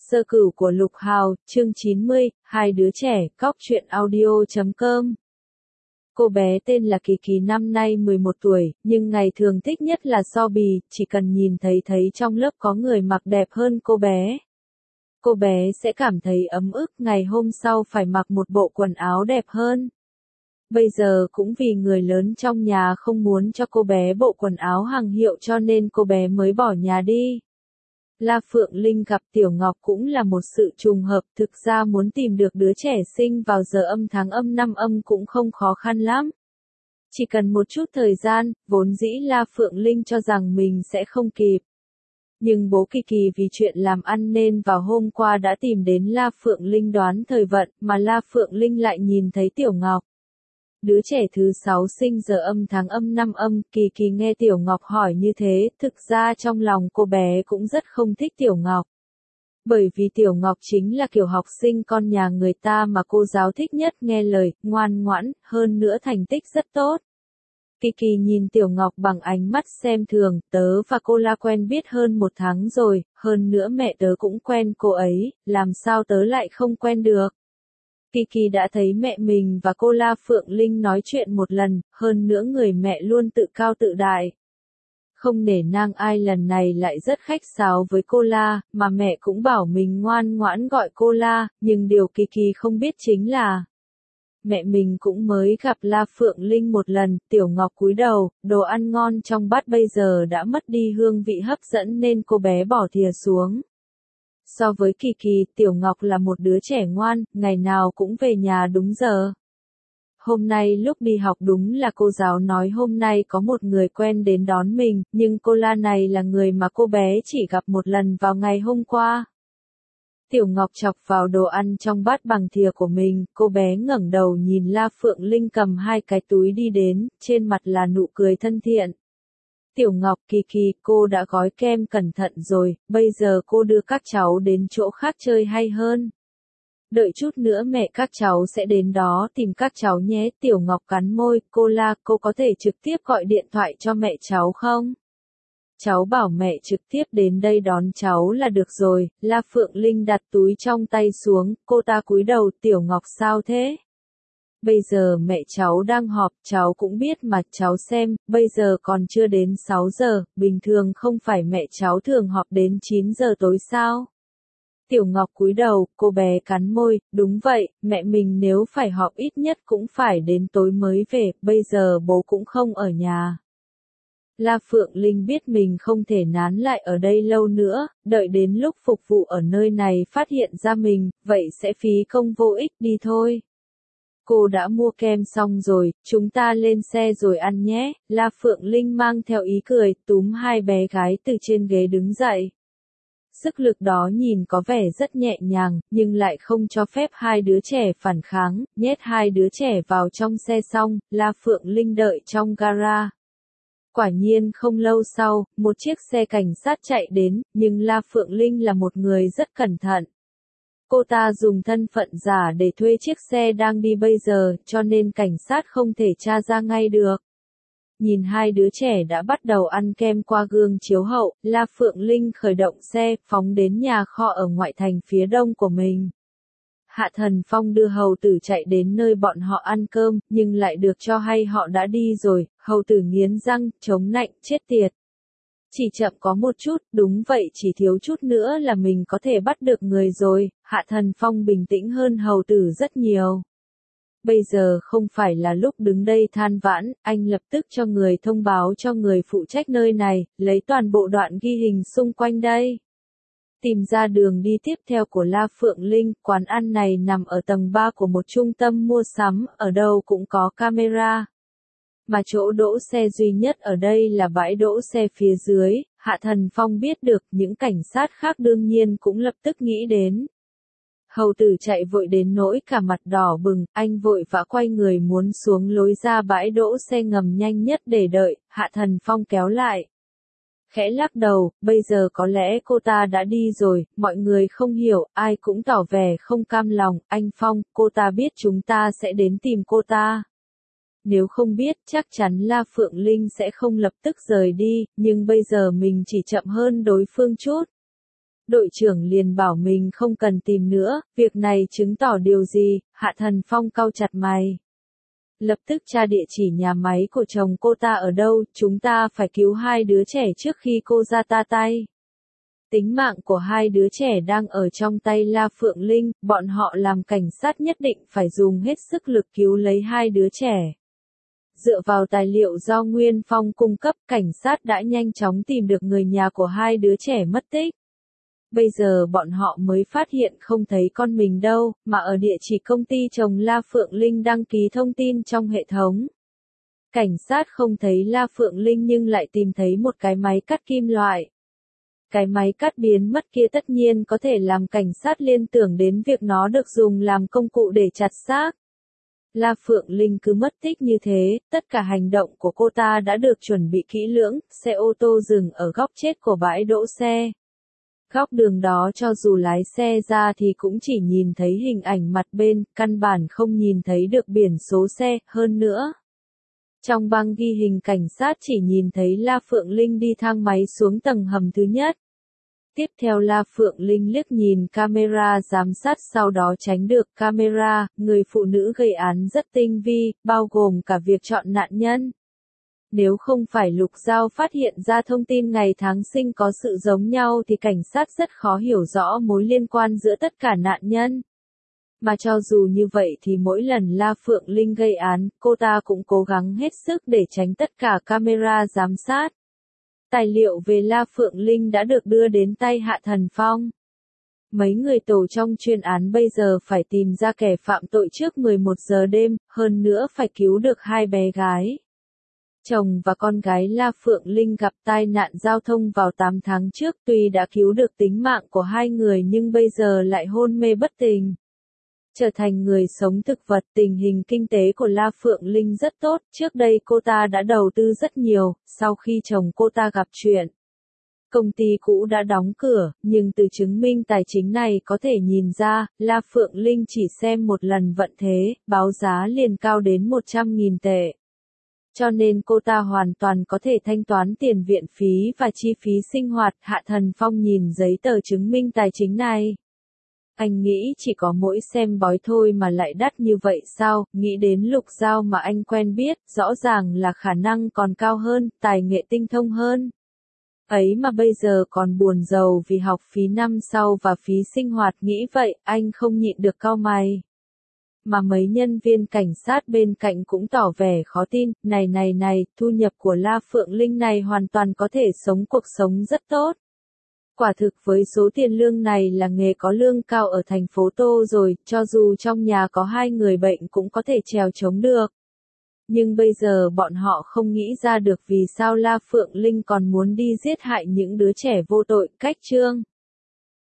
Sơ cửu của Lục Hào, chương 90, hai đứa trẻ, cóc truyện audio.com. Cô bé tên là Kỳ Kỳ năm nay 11 tuổi, nhưng ngày thường thích nhất là so bì, chỉ cần nhìn thấy trong lớp có người mặc đẹp hơn cô bé sẽ cảm thấy ấm ức, ngày hôm sau phải mặc một bộ quần áo đẹp hơn. Bây giờ cũng vì người lớn trong nhà không muốn cho cô bé bộ quần áo hàng hiệu cho nên cô bé mới bỏ nhà đi. La Phượng Linh gặp Tiểu Ngọc cũng là một sự trùng hợp, thực ra muốn tìm được đứa trẻ sinh vào giờ âm tháng âm năm âm cũng không khó khăn lắm. Chỉ cần một chút thời gian, vốn dĩ La Phượng Linh cho rằng mình sẽ không kịp. Nhưng bố Kỳ Kỳ vì chuyện làm ăn nên vào hôm qua đã tìm đến La Phượng Linh đoán thời vận, mà La Phượng Linh lại nhìn thấy Tiểu Ngọc. Đứa trẻ thứ 6 sinh giờ âm tháng âm năm âm, Kỳ Kỳ nghe Tiểu Ngọc hỏi như thế, thực ra trong lòng cô bé cũng rất không thích Tiểu Ngọc. Bởi vì Tiểu Ngọc chính là kiểu học sinh con nhà người ta mà cô giáo thích nhất, nghe lời, ngoan ngoãn, hơn nữa thành tích rất tốt. Kỳ Kỳ nhìn Tiểu Ngọc bằng ánh mắt xem thường, tớ và cô La quen biết hơn 1 tháng rồi, hơn nữa mẹ tớ cũng quen cô ấy, làm sao tớ lại không quen được. Kỳ Kỳ đã thấy mẹ mình và cô La Phượng Linh nói chuyện một lần, hơn nữa người mẹ luôn tự cao tự đại. Không nể nang ai, lần này lại rất khách sáo với cô La, mà mẹ cũng bảo mình ngoan ngoãn gọi cô La, nhưng điều Kỳ Kỳ không biết chính là mẹ mình cũng mới gặp La Phượng Linh một lần. Tiểu Ngọc cúi đầu, đồ ăn ngon trong bát bây giờ đã mất đi hương vị hấp dẫn nên cô bé bỏ thìa xuống. So với Kỳ Kỳ, Tiểu Ngọc là một đứa trẻ ngoan, ngày nào cũng về nhà đúng giờ. Hôm nay lúc đi học đúng là cô giáo nói hôm nay có một người quen đến đón mình, nhưng cô La này là người mà cô bé chỉ gặp một lần vào ngày hôm qua. Tiểu Ngọc chọc vào đồ ăn trong bát bằng thìa của mình, cô bé ngẩng đầu nhìn La Phượng Linh cầm 2 cái túi đi đến, trên mặt là nụ cười thân thiện. Tiểu Ngọc, Kỳ Kỳ, cô đã gói kem cẩn thận rồi, bây giờ cô đưa các cháu đến chỗ khác chơi hay hơn. Đợi chút nữa mẹ các cháu sẽ đến đó tìm các cháu nhé. Tiểu Ngọc cắn môi, cô La, cô có thể trực tiếp gọi điện thoại cho mẹ cháu không? Cháu bảo mẹ trực tiếp đến đây đón cháu là được rồi. La Phượng Linh đặt túi trong tay xuống, cô ta cúi đầu, Tiểu Ngọc sao thế? Bây giờ mẹ cháu đang họp, cháu cũng biết mà, cháu xem, bây giờ còn chưa đến 6 giờ, bình thường không phải mẹ cháu thường họp đến 9 giờ tối sao? Tiểu Ngọc cúi đầu, cô bé cắn môi, đúng vậy, mẹ mình nếu phải họp ít nhất cũng phải đến tối mới về, bây giờ bố cũng không ở nhà. La Phượng Linh biết mình không thể nán lại ở đây lâu nữa, đợi đến lúc phục vụ ở nơi này phát hiện ra mình, vậy sẽ phí công vô ích, đi thôi. Cô đã mua kem xong rồi, chúng ta lên xe rồi ăn nhé. La Phượng Linh mang theo ý cười, túm 2 bé gái từ trên ghế đứng dậy. Sức lực đó nhìn có vẻ rất nhẹ nhàng, nhưng lại không cho phép 2 đứa trẻ phản kháng, nhét 2 đứa trẻ vào trong xe xong, La Phượng Linh đợi trong gara. Quả nhiên không lâu sau, một chiếc xe cảnh sát chạy đến, nhưng La Phượng Linh là một người rất cẩn thận. Cô ta dùng thân phận giả để thuê chiếc xe đang đi bây giờ, cho nên cảnh sát không thể tra ra ngay được. Nhìn 2 đứa trẻ đã bắt đầu ăn kem qua gương chiếu hậu, La Phượng Linh khởi động xe, phóng đến nhà kho ở ngoại thành phía đông của mình. Hạ Thần Phong đưa hầu tử chạy đến nơi bọn họ ăn cơm, nhưng lại được cho hay họ đã đi rồi. Hầu tử nghiến răng, chống nạnh, chết tiệt. Chỉ chậm có một chút, đúng vậy, chỉ thiếu chút nữa là mình có thể bắt được người rồi. Hạ Thần Phong bình tĩnh hơn hầu tử rất nhiều. Bây giờ không phải là lúc đứng đây than vãn, anh lập tức cho người thông báo cho người phụ trách nơi này, lấy toàn bộ đoạn ghi hình xung quanh đây. Tìm ra đường đi tiếp theo của La Phượng Linh, quán ăn này nằm ở tầng 3 của một trung tâm mua sắm, ở đâu cũng có camera. Mà chỗ đỗ xe duy nhất ở đây là bãi đỗ xe phía dưới. Hạ Thần Phong biết được, những cảnh sát khác đương nhiên cũng lập tức nghĩ đến. Hầu tử chạy vội đến nỗi cả mặt đỏ bừng, anh vội vã quay người muốn xuống lối ra bãi đỗ xe ngầm nhanh nhất để đợi. Hạ Thần Phong kéo lại. Khẽ lắc đầu, bây giờ có lẽ cô ta đã đi rồi, mọi người không hiểu, ai cũng tỏ vẻ không cam lòng. Anh Phong, cô ta biết chúng ta sẽ đến tìm cô ta. Nếu không biết, chắc chắn La Phượng Linh sẽ không lập tức rời đi, nhưng bây giờ mình chỉ chậm hơn đối phương chút. Đội trưởng liền bảo mình không cần tìm nữa, việc này chứng tỏ điều gì, Hạ Thần Phong cau chặt mày. Lập tức tra địa chỉ nhà máy của chồng cô ta ở đâu, chúng ta phải cứu hai đứa trẻ trước khi cô ra ta tay. Tính mạng của hai đứa trẻ đang ở trong tay La Phượng Linh, bọn họ làm cảnh sát nhất định phải dùng hết sức lực cứu lấy hai đứa trẻ. Dựa vào tài liệu do Nguyên Phong cung cấp, cảnh sát đã nhanh chóng tìm được người nhà của hai đứa trẻ mất tích. Bây giờ bọn họ mới phát hiện không thấy con mình đâu, mà ở địa chỉ công ty chồng La Phượng Linh đăng ký thông tin trong hệ thống. Cảnh sát không thấy La Phượng Linh nhưng lại tìm thấy một cái máy cắt kim loại. Cái máy cắt biến mất kia tất nhiên có thể làm cảnh sát liên tưởng đến việc nó được dùng làm công cụ để chặt xác. La Phượng Linh cứ mất tích như thế, tất cả hành động của cô ta đã được chuẩn bị kỹ lưỡng, xe ô tô dừng ở góc chết của bãi đỗ xe. Góc đường đó cho dù lái xe ra thì cũng chỉ nhìn thấy hình ảnh mặt bên, căn bản không nhìn thấy được biển số xe, hơn nữa. Trong băng ghi hình cảnh sát chỉ nhìn thấy La Phượng Linh đi thang máy xuống tầng hầm thứ nhất. Tiếp theo La Phượng Linh liếc nhìn camera giám sát sau đó tránh được camera, người phụ nữ gây án rất tinh vi, bao gồm cả việc chọn nạn nhân. Nếu không phải Lục Giao phát hiện ra thông tin ngày tháng sinh có sự giống nhau thì cảnh sát rất khó hiểu rõ mối liên quan giữa tất cả nạn nhân. Mà cho dù như vậy thì mỗi lần La Phượng Linh gây án, cô ta cũng cố gắng hết sức để tránh tất cả camera giám sát. Tài liệu về La Phượng Linh đã được đưa đến tay Hạ Thần Phong. Mấy người tổ trong chuyên án bây giờ phải tìm ra kẻ phạm tội trước 11 giờ đêm, hơn nữa phải cứu được hai bé gái. Chồng và con gái La Phượng Linh gặp tai nạn giao thông vào 8 tháng trước, tuy đã cứu được tính mạng của hai người nhưng bây giờ lại hôn mê bất tỉnh. Trở thành người sống thực vật, tình hình kinh tế của La Phượng Linh rất tốt, trước đây cô ta đã đầu tư rất nhiều, sau khi chồng cô ta gặp chuyện. Công ty cũ đã đóng cửa, nhưng từ chứng minh tài chính này có thể nhìn ra, La Phượng Linh chỉ xem một lần vận thế, báo giá liền cao đến 100.000 tệ. Cho nên cô ta hoàn toàn có thể thanh toán tiền viện phí và chi phí sinh hoạt. Hạ Thần Phong nhìn giấy tờ chứng minh tài chính này. Anh nghĩ chỉ có mỗi xem bói thôi mà lại đắt như vậy sao, nghĩ đến Lục Giao mà anh quen biết, rõ ràng là khả năng còn cao hơn, tài nghệ tinh thông hơn. Ấy mà bây giờ còn buồn rầu vì học phí năm sau và phí sinh hoạt, nghĩ vậy, anh không nhịn được cau mày. Mà mấy nhân viên cảnh sát bên cạnh cũng tỏ vẻ khó tin, này, thu nhập của La Phượng Linh này hoàn toàn có thể sống cuộc sống rất tốt. Quả thực với số tiền lương này là nghề có lương cao ở thành phố Tô rồi, cho dù trong nhà có hai người bệnh cũng có thể trèo chống được. Nhưng bây giờ bọn họ không nghĩ ra được vì sao La Phượng Linh còn muốn đi giết hại những đứa trẻ vô tội, cách chương.